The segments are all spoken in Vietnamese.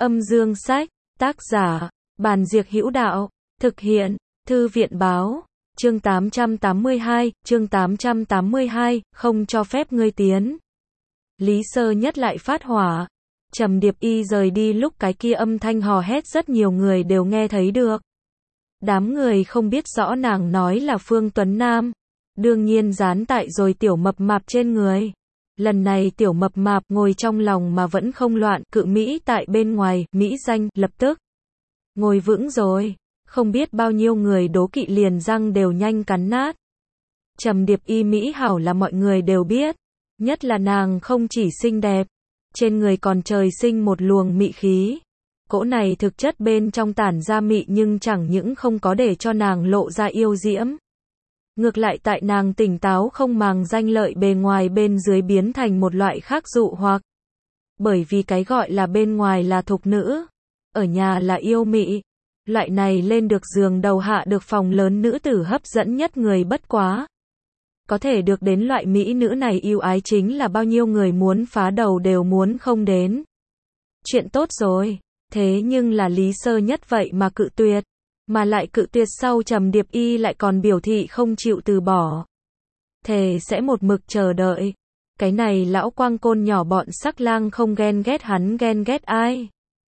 Âm dương sách, tác giả, Bàn Diệc Hữu Đạo, thực hiện, Thư viện báo, chương 882, không cho phép ngươi tiến. Lý Sơ Nhất lại phát hỏa. Trầm Điệp Y rời đi lúc cái kia âm thanh hò hét rất nhiều người đều nghe thấy được. Đám người không biết rõ nàng nói là Phương Tuấn Nam. Đương nhiên dán tại rồi tiểu mập mạp trên người. Lần này tiểu mập mạp ngồi trong lòng mà vẫn không loạn, cự Mỹ tại bên ngoài, Mỹ danh, lập tức ngồi vững rồi. Không biết bao nhiêu người đố kỵ liền răng đều nhanh cắn nát. Trầm Điệp Y Mỹ hảo là mọi người đều biết. Nhất là nàng không chỉ xinh đẹp, trên người còn trời sinh một luồng mị khí. Cỗ này thực chất bên trong tản ra mị nhưng chẳng những không có để cho nàng lộ ra yêu diễm. Ngược lại tại nàng tỉnh táo không màng danh lợi bề ngoài bên dưới biến thành một loại khác dụ hoặc. Bởi vì cái gọi là bên ngoài là thục nữ, ở nhà là yêu mị. Loại này lên được giường đầu hạ được phòng lớn nữ tử hấp dẫn nhất người bất quá. Có thể được đến loại mỹ nữ này yêu ái chính là bao nhiêu người muốn phá đầu đều muốn không đến. Chuyện tốt rồi, thế nhưng là Lý Sơ Nhất vậy mà cự tuyệt. Mà lại cự tuyệt sau Trầm Điệp Y lại còn biểu thị không chịu từ bỏ. Thề sẽ một mực chờ đợi. Cái này lão quang côn nhỏ bọn sắc lang không ghen ghét hắn ghen ghét ai.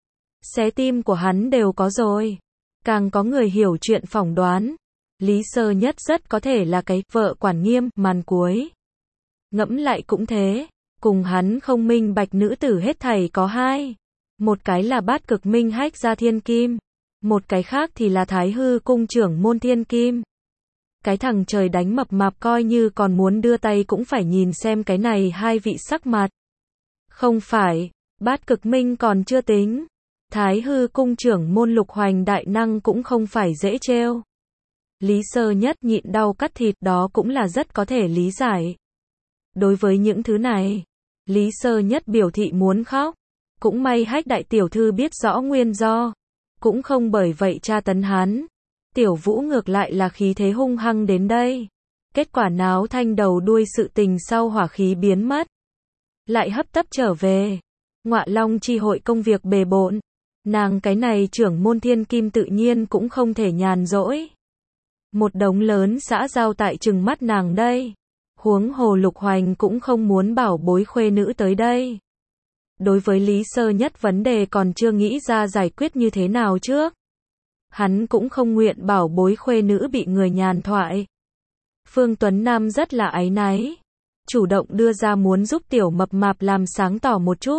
Xé tim của hắn đều có rồi. Càng có người hiểu chuyện phỏng đoán. Lý Sơ Nhất rất có thể là cái vợ quản nghiêm màn cuối. Ngẫm lại cũng thế. Cùng hắn không minh bạch nữ tử hết thảy có hai. Một cái là Bát Cực Minh Hách Gia Thiên Kim. Một cái khác thì là Thái Hư Cung trưởng môn Thiên Kim. Cái thằng trời đánh mập mạp coi như còn muốn đưa tay cũng phải nhìn xem cái này hai vị sắc mặt. Không phải, Bát Cực Minh còn chưa tính. Thái Hư Cung trưởng môn Lục Hoành đại năng cũng không phải dễ trêu. Lý Sơ Nhất nhịn đau cắt thịt đó cũng là rất có thể lý giải. Đối với những thứ này, Lý Sơ Nhất biểu thị muốn khóc. Cũng may Hách đại tiểu thư biết rõ nguyên do. Cũng không bởi vậy tra tấn hắn. Tiểu Vũ ngược lại là khí thế hung hăng đến đây. Kết quả náo thanh đầu đuôi sự tình sau hỏa khí biến mất. Lại hấp tấp trở về. Ngọa Long chi hội công việc bề bộn. Nàng cái này trưởng môn Thiên Kim tự nhiên cũng không thể nhàn rỗi. Một đống lớn xã giao tại chừng mắt nàng đây. Huống hồ Lục Hoành cũng không muốn bảo bối khuê nữ tới đây. Đối với Lý Sơ Nhất vấn đề còn chưa nghĩ ra giải quyết như thế nào trước. Hắn cũng không nguyện bảo bối khuê nữ bị người nhàn thoại. Phương Tuấn Nam rất là áy náy. Chủ động đưa ra muốn giúp tiểu mập mạp làm sáng tỏ một chút.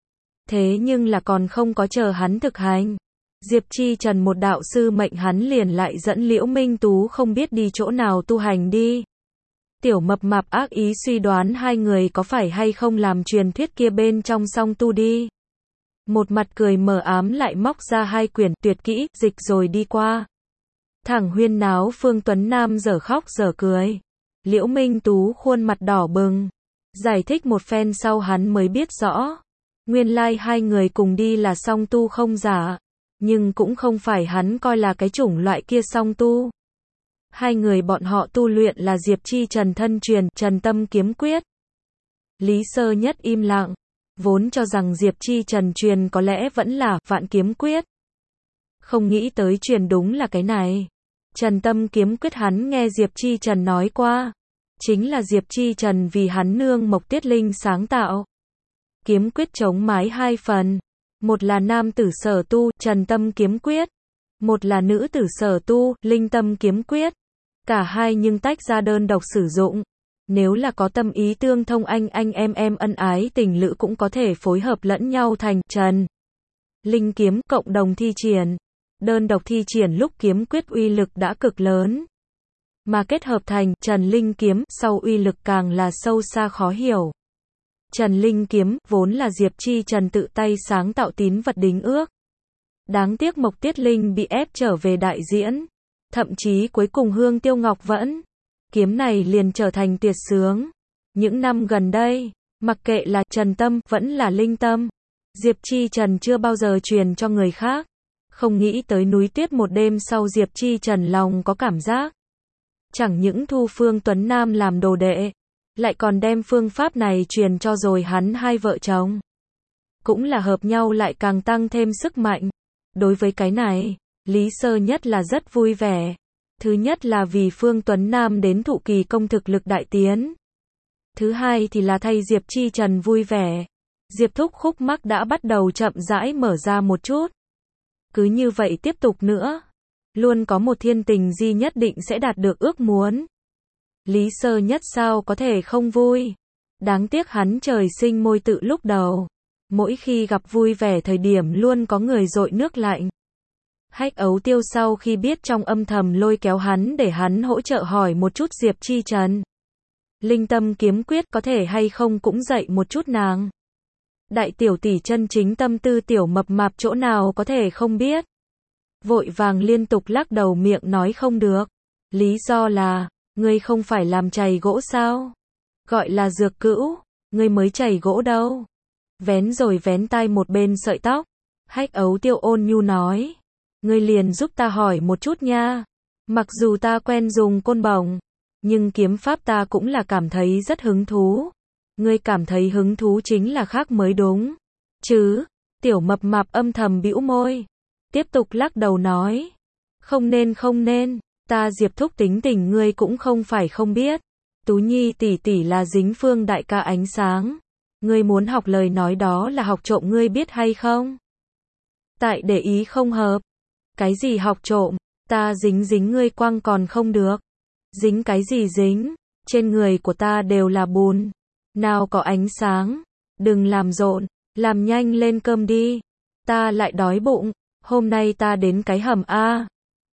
Thế nhưng là còn không có chờ hắn thực hành. Diệp Chi Trần một đạo sư mệnh hắn liền lại dẫn Liễu Minh Tú không biết đi chỗ nào tu hành đi. Tiểu mập mạp ác ý suy đoán hai người có phải hay không làm truyền thuyết kia bên trong song tu đi. Một mặt cười mờ ám lại móc ra hai quyển tuyệt kỹ, dịch rồi đi qua. Thẳng huyên náo Phương Tuấn Nam dở khóc dở cười. Liễu Minh Tú khuôn mặt đỏ bừng. Giải thích một phen sau hắn mới biết rõ. Nguyên lai hai người cùng đi là song tu không giả. Nhưng cũng không phải hắn coi là cái chủng loại kia song tu. Hai người bọn họ tu luyện là Diệp Chi Trần thân truyền Trần Tâm Kiếm Quyết. Lý Sơ Nhất im lặng. Vốn cho rằng Diệp Chi Trần truyền có lẽ vẫn là Vạn Kiếm Quyết. Không nghĩ tới truyền đúng là cái này. Trần Tâm Kiếm Quyết hắn nghe Diệp Chi Trần nói qua. Chính là Diệp Chi Trần vì hắn nương Mộc Tiết Linh sáng tạo. Kiếm quyết chống mái hai phần. Một là nam tử sở tu, Trần Tâm Kiếm Quyết. Một là nữ tử sở tu, Linh Tâm Kiếm Quyết. Cả hai nhưng tách ra đơn độc sử dụng. Nếu là có tâm ý tương thông anh em ân ái tình lữ cũng có thể phối hợp lẫn nhau thành Trần Linh Kiếm cộng đồng thi triển. Đơn độc thi triển lúc kiếm quyết uy lực đã cực lớn. Mà kết hợp thành Trần Linh Kiếm sau uy lực càng là sâu xa khó hiểu. Trần Linh Kiếm vốn là Diệp Chi Trần tự tay sáng tạo tín vật đính ước. Đáng tiếc Mộc Tiết Linh bị ép trở về đại diễn. Thậm chí cuối cùng Hương Tiêu Ngọc vẫn. Kiếm này liền trở thành tuyệt sướng. Những năm gần đây, mặc kệ là Trần Tâm vẫn là Linh Tâm. Diệp Chi Trần chưa bao giờ truyền cho người khác. Không nghĩ tới núi tuyết một đêm sau Diệp Chi Trần lòng có cảm giác. Chẳng những thu Phương Tuấn Nam làm đồ đệ. Lại còn đem phương pháp này truyền cho rồi hắn hai vợ chồng. cũng là hợp nhau lại càng tăng thêm sức mạnh. Đối với cái này, Lý Sơ Nhất là rất vui vẻ. Thứ nhất là vì Phương Tuấn Nam đến thụ kỳ công thực lực đại tiến. Thứ hai thì là thay Diệp Chi Trần vui vẻ. Diệp Thúc khúc mắc đã bắt đầu chậm rãi mở ra một chút. Cứ như vậy tiếp tục nữa. Luôn có một thiên tình di nhất định sẽ đạt được ước muốn. Lý Sơ Nhất sao có thể không vui. Đáng tiếc hắn trời sinh môi tự lúc đầu. Mỗi khi gặp vui vẻ thời điểm luôn có người dội nước lạnh. Hách Ấu Tiêu sau khi biết trong âm thầm lôi kéo hắn để hắn hỗ trợ hỏi một chút Diệp Chi Trần. Linh Tâm kiếm quyết có thể hay không cũng dạy một chút nàng. Đại tiểu tỷ chân chính tâm tư tiểu mập mạp chỗ nào có thể không biết. Vội vàng liên tục lắc đầu miệng nói không được. Lý do là, ngươi không phải làm chày gỗ sao? Gọi là dược cữu, ngươi mới chày gỗ đâu. Vén rồi vén tay một bên sợi tóc. Hách Ấu Tiêu ôn nhu nói. Ngươi liền giúp ta hỏi một chút nha. Mặc dù ta quen dùng côn bổng, nhưng kiếm pháp ta cũng là cảm thấy rất hứng thú. Ngươi cảm thấy hứng thú chính là khác mới đúng. Chứ, tiểu mập mạp âm thầm bĩu môi. Tiếp tục lắc đầu nói. Không nên, ta Diệp Thúc tính tình ngươi cũng không phải không biết. Tú Nhi tỷ tỷ là dính Phương đại ca ánh sáng. Ngươi muốn học lời nói đó là học trộm ngươi biết hay không? Tại để ý không hợp. Cái gì học trộm? Ta dính ngươi quăng còn không được. Dính cái gì dính? Trên người của ta đều là bùn. Nào có ánh sáng. Đừng làm rộn. Làm nhanh lên cơm đi. Ta lại đói bụng. Hôm nay ta đến cái hầm A.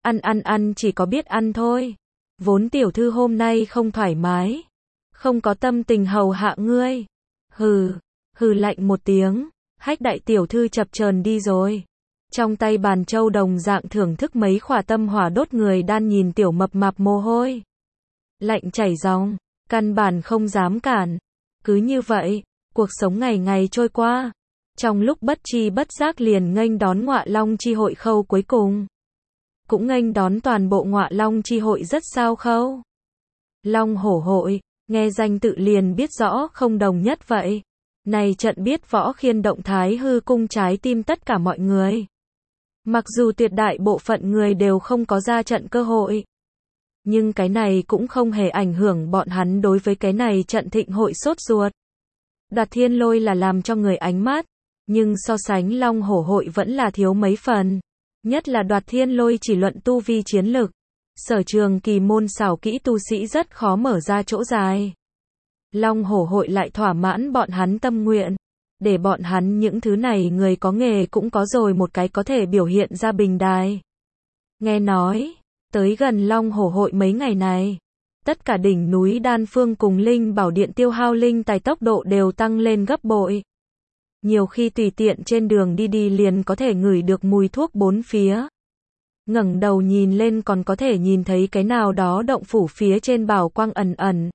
Ăn chỉ có biết ăn thôi. Vốn tiểu thư hôm nay không thoải mái. Không có tâm tình hầu hạ ngươi. Hừ lạnh một tiếng. Hách đại tiểu thư chập chờn đi rồi. Trong tay bàn châu đồng dạng thưởng thức mấy khỏa tâm hỏa đốt người đan nhìn tiểu mập mạp mồ hôi. Lạnh chảy ròng, căn bản không dám cản. Cứ như vậy, cuộc sống ngày ngày trôi qua. Trong lúc bất tri bất giác liền nghênh đón Ngọa Long chi hội khâu cuối cùng. Cũng nghênh đón toàn bộ Ngọa Long chi hội rất sao khâu. Long hổ hội, nghe danh tự liền biết rõ không đồng nhất vậy. Này trận biết võ khiên động Thái Hư cung trái tim tất cả mọi người. Mặc dù tuyệt đại bộ phận người đều không có ra trận cơ hội. Nhưng cái này cũng không hề ảnh hưởng bọn hắn đối với cái này trận thịnh hội sốt ruột. Đoạt Thiên Lôi là làm cho người ánh mắt. Nhưng so sánh Long hổ hội vẫn là thiếu mấy phần. Nhất là Đoạt Thiên Lôi chỉ luận tu vi chiến lực. Sở Trường kỳ môn xảo kỹ tu sĩ rất khó mở ra chỗ dài. Long hổ hội lại thỏa mãn bọn hắn tâm nguyện. Để bọn hắn những thứ này người có nghề cũng có rồi một cái có thể biểu hiện ra bình đài. Nghe nói, tới gần Long hổ hội mấy ngày này, tất cả đỉnh núi Đan Phương cùng Linh Bảo Điện tiêu hao linh tài tốc độ đều tăng lên gấp bội. Nhiều khi tùy tiện trên đường đi liền có thể ngửi được mùi thuốc bốn phía. Ngẩng đầu nhìn lên còn có thể nhìn thấy cái nào đó động phủ phía trên bảo quang ẩn ẩn.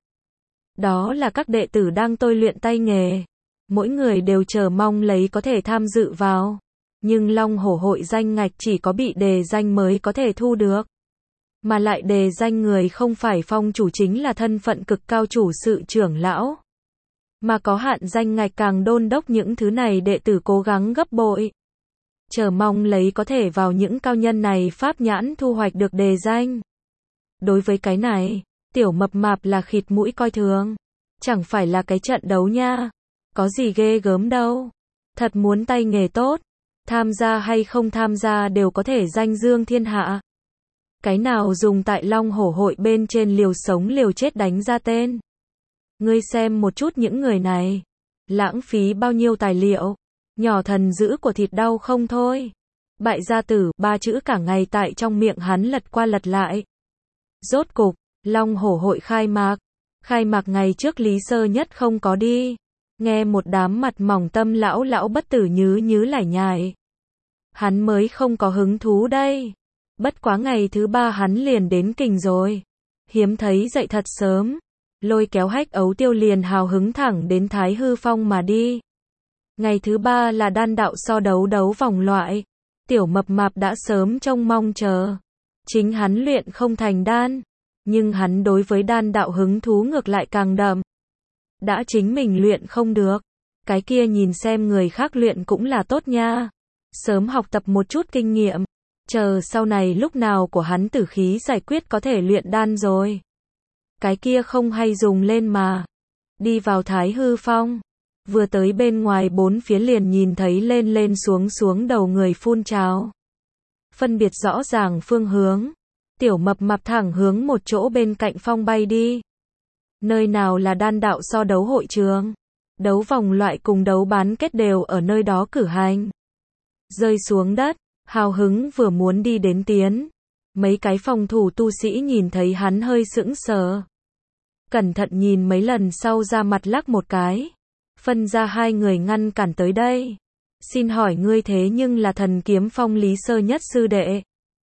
Đó là các đệ tử đang tôi luyện tay nghề. Mỗi người đều chờ mong lấy có thể tham dự vào. Nhưng Long hổ hội danh ngạch chỉ có bị đề danh mới có thể thu được. Mà lại đề danh người không phải phong chủ chính là thân phận cực cao chủ sự trưởng lão. Mà có hạn danh ngạch càng đôn đốc những thứ này đệ tử cố gắng gấp bội. Chờ mong lấy có thể vào những cao nhân này pháp nhãn thu hoạch được đề danh. Đối với cái này, tiểu mập mạp là khịt mũi coi thường. Chẳng phải là cái trận đấu nha. Có gì ghê gớm đâu. Thật muốn tay nghề tốt. Tham gia hay không tham gia đều có thể danh dương thiên hạ. Cái nào dùng tại Long hổ hội bên trên liều sống liều chết đánh ra tên. Ngươi xem một chút những người này. Lãng phí bao nhiêu tài liệu. Nhỏ thần dữ của thịt đau không thôi. Bại gia tử, ba chữ cả ngày tại trong miệng hắn lật qua lật lại. Rốt cục, Long hổ hội khai mạc. Khai mạc ngày trước Lý Sơ Nhất không có đi. Nghe một đám mặt mỏng tâm lão bất tử nhứ lải nhải. Hắn mới không có hứng thú đây. Bất quá ngày thứ ba hắn liền đến kình rồi. Hiếm thấy dậy thật sớm. Lôi kéo Hách Ấu Tiêu liền hào hứng thẳng đến Thái Hư Phong mà đi. Ngày thứ ba là đan đạo so đấu vòng loại. Tiểu mập mạp đã sớm trông mong chờ. Chính hắn luyện không thành đan. Nhưng hắn đối với đan đạo hứng thú ngược lại càng đậm. Đã chính mình luyện không được. Cái kia nhìn xem người khác luyện cũng là tốt nha. Sớm học tập một chút kinh nghiệm. Chờ sau này lúc nào của hắn tử khí giải quyết có thể luyện đan rồi. Cái kia không hay dùng lên mà. Đi vào Thái Hư Phong. Vừa tới bên ngoài bốn phía liền nhìn thấy lên lên xuống xuống đầu người phun trào. Phân biệt rõ ràng phương hướng. Tiểu mập mạp thẳng hướng một chỗ bên cạnh phong bay đi. Nơi nào là đan đạo so đấu hội trường. Đấu vòng loại cùng đấu bán kết đều ở nơi đó cử hành. Rơi xuống đất, hào hứng vừa muốn đi đến tiến. Mấy cái phòng thủ tu sĩ nhìn thấy hắn hơi sững sờ. Cẩn thận nhìn mấy lần sau ra mặt lắc một cái. Phân ra hai người ngăn cản tới đây. Xin hỏi ngươi thế nhưng là Thần Kiếm Phong Lý Sơ Nhất sư đệ.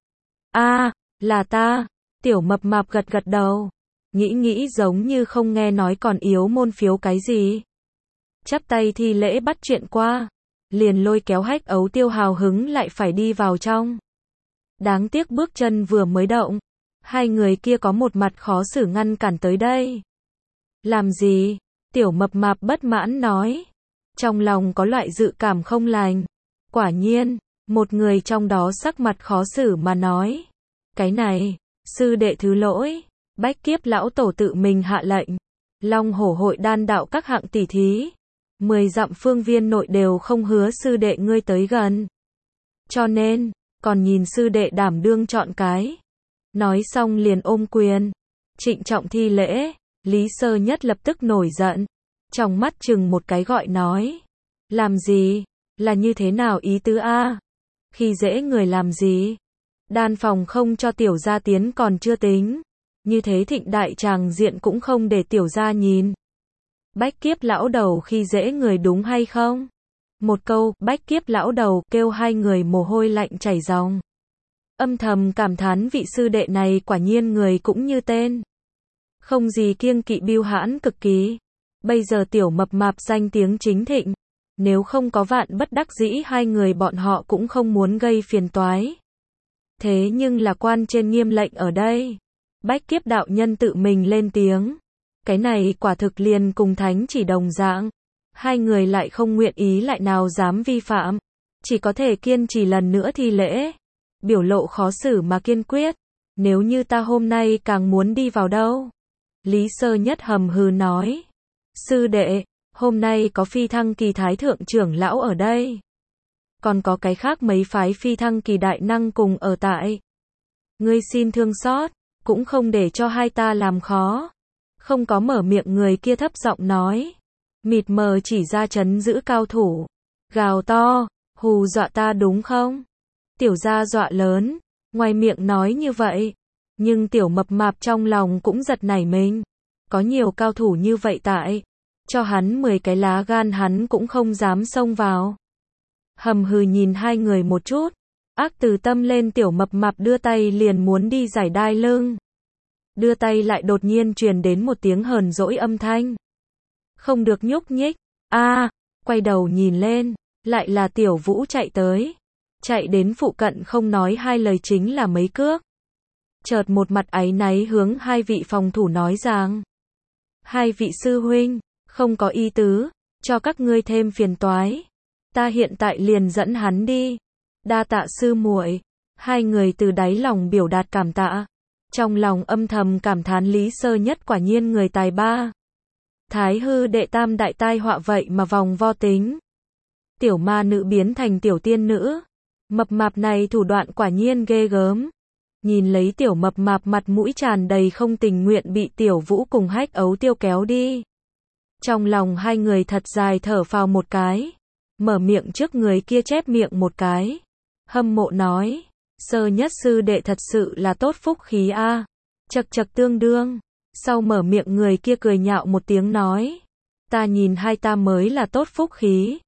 A, là ta. Tiểu mập mạp gật gật đầu. Nghĩ giống như không nghe nói còn yếu môn phiếu cái gì. Chắp tay thi lễ bắt chuyện qua. Liền lôi kéo Hách Ấu Tiêu hào hứng lại phải đi vào trong. Đáng tiếc bước chân vừa mới động. Hai người kia có một mặt khó xử ngăn cản tới đây. Làm gì? Tiểu mập mạp bất mãn nói. Trong lòng có loại dự cảm không lành. Quả nhiên, một người trong đó sắc mặt khó xử mà nói. Cái này, sư đệ thứ lỗi. Bách Kiếp lão tổ tự mình hạ lệnh. Long Hổ hội đan đạo các hạng tỷ thí. 10 dặm phương viên nội đều không hứa sư đệ ngươi tới gần. Cho nên, còn nhìn sư đệ đảm đương chọn cái. Nói xong liền ôm quyền. Trịnh trọng thi lễ. Lý Sơ Nhất lập tức nổi giận. Trong mắt chừng một cái gọi nói. Làm gì? Là như thế nào ý tứ a? Khi dễ người làm gì? Đan phòng không cho tiểu gia tiến còn chưa tính. Như thế thịnh đại tràng diện cũng không để tiểu gia nhìn. Bách Kiếp lão đầu khi dễ người đúng hay không? Một câu, Bách Kiếp lão đầu kêu hai người mồ hôi lạnh chảy ròng. Âm thầm cảm thán vị sư đệ này quả nhiên người cũng như tên. Không gì kiêng kỵ bưu hãn cực kỳ. Bây giờ tiểu mập mạp danh tiếng chính thịnh. Nếu không có vạn bất đắc dĩ hai người bọn họ cũng không muốn gây phiền toái. Thế nhưng là quan trên nghiêm lệnh ở đây. Bách Kiếp đạo nhân tự mình lên tiếng. Cái này quả thực liền cùng thánh chỉ đồng dạng. Hai người lại không nguyện ý lại nào dám vi phạm. Chỉ có thể kiên trì lần nữa thi lễ. Biểu lộ khó xử mà kiên quyết. Nếu như ta hôm nay càng muốn đi vào đâu? Lý Sơ Nhất hầm hừ nói. Sư đệ, hôm nay có phi thăng kỳ thái thượng trưởng lão ở đây. Còn có cái khác mấy phái phi thăng kỳ đại năng cùng ở tại. Ngươi xin thương xót, cũng không để cho hai ta làm khó. Không có mở miệng người kia thấp giọng nói. Mịt mờ chỉ ra trấn giữ cao thủ. Gào to, hù dọa ta đúng không? Tiểu gia dọa lớn, ngoài miệng nói như vậy. Nhưng tiểu mập mạp trong lòng cũng giật nảy mình. Có nhiều cao thủ như vậy tại. Cho hắn 10 cái lá gan hắn cũng không dám xông vào. Hầm hừ nhìn hai người một chút. Ác từ tâm lên tiểu mập mạp đưa tay liền muốn đi giải đai lưng. Đưa tay lại đột nhiên truyền đến một tiếng hờn dỗi âm thanh. Không được nhúc nhích. Quay đầu nhìn lên. Lại là Tiểu Vũ chạy tới. Chạy đến phụ cận không nói hai lời chính là mấy cước. Chợt một mặt áy náy hướng hai vị phòng thủ nói rằng. Hai vị sư huynh, không có ý tứ, cho các ngươi thêm phiền toái. Ta hiện tại liền dẫn hắn đi. Đa tạ sư muội. Hai người từ đáy lòng biểu đạt cảm tạ. Trong lòng âm thầm cảm thán Lý Sơ Nhất quả nhiên người tài ba. Thái hư đệ tam đại tai họa vậy mà vòng vo tính. Tiểu ma nữ biến thành tiểu tiên nữ. Mập mạp này thủ đoạn quả nhiên ghê gớm. Nhìn lấy tiểu mập mạp mặt mũi tràn đầy không tình nguyện bị Tiểu Vũ cùng Hách Ấu Tiêu kéo đi. Trong lòng hai người thật dài thở phào một cái. Mở miệng trước người kia chép miệng một cái. Hâm mộ nói. Sơ Nhất sư đệ thật sự là tốt phúc khí a. Chậc chậc tương đương. Sau mở miệng người kia cười nhạo một tiếng nói. Ta nhìn hai ta mới là tốt phúc khí.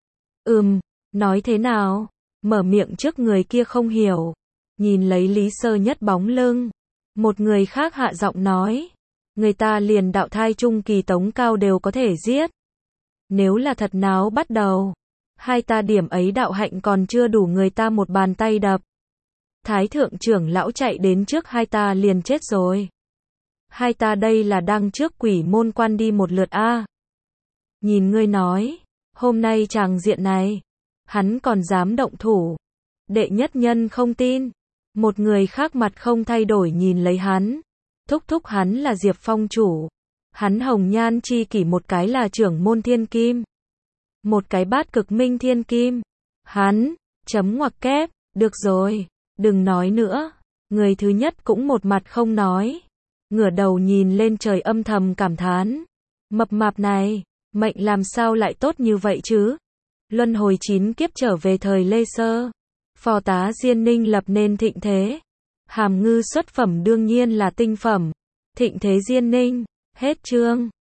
Nói thế nào? Mở miệng trước người kia không hiểu. Nhìn lấy Lý Sơ Nhất bóng lưng. Một người khác hạ giọng nói. Người ta liền đạo thai trung kỳ tống cao đều có thể giết. Nếu là thật náo bắt đầu. Hai ta điểm ấy đạo hạnh còn chưa đủ người ta một bàn tay đập. Thái thượng trưởng lão chạy đến trước hai ta liền chết rồi. Hai ta đây là đang trước quỷ môn quan đi một lượt a. Nhìn ngươi nói. Hôm nay tràng diện này, hắn còn dám động thủ. Đệ nhất nhân không tin. Một người khác mặt không thay đổi nhìn lấy hắn. Thúc thúc hắn là Diệp Phong chủ. Hắn hồng nhan chi kỷ một cái là trưởng môn thiên kim. Một cái bát cực minh thiên kim. Hắn, chấm ngoặc kép, được rồi, đừng nói nữa. Người thứ nhất cũng một mặt không nói. Ngửa đầu nhìn lên trời âm thầm cảm thán. Mập mạp này, mệnh làm sao lại tốt như vậy chứ? Luân hồi 9 kiếp trở về thời Lê Sơ. Phò tá Diên Ninh lập nên thịnh thế. Hàm ngư xuất phẩm đương nhiên là tinh phẩm. Thịnh thế Diên Ninh, hết chương.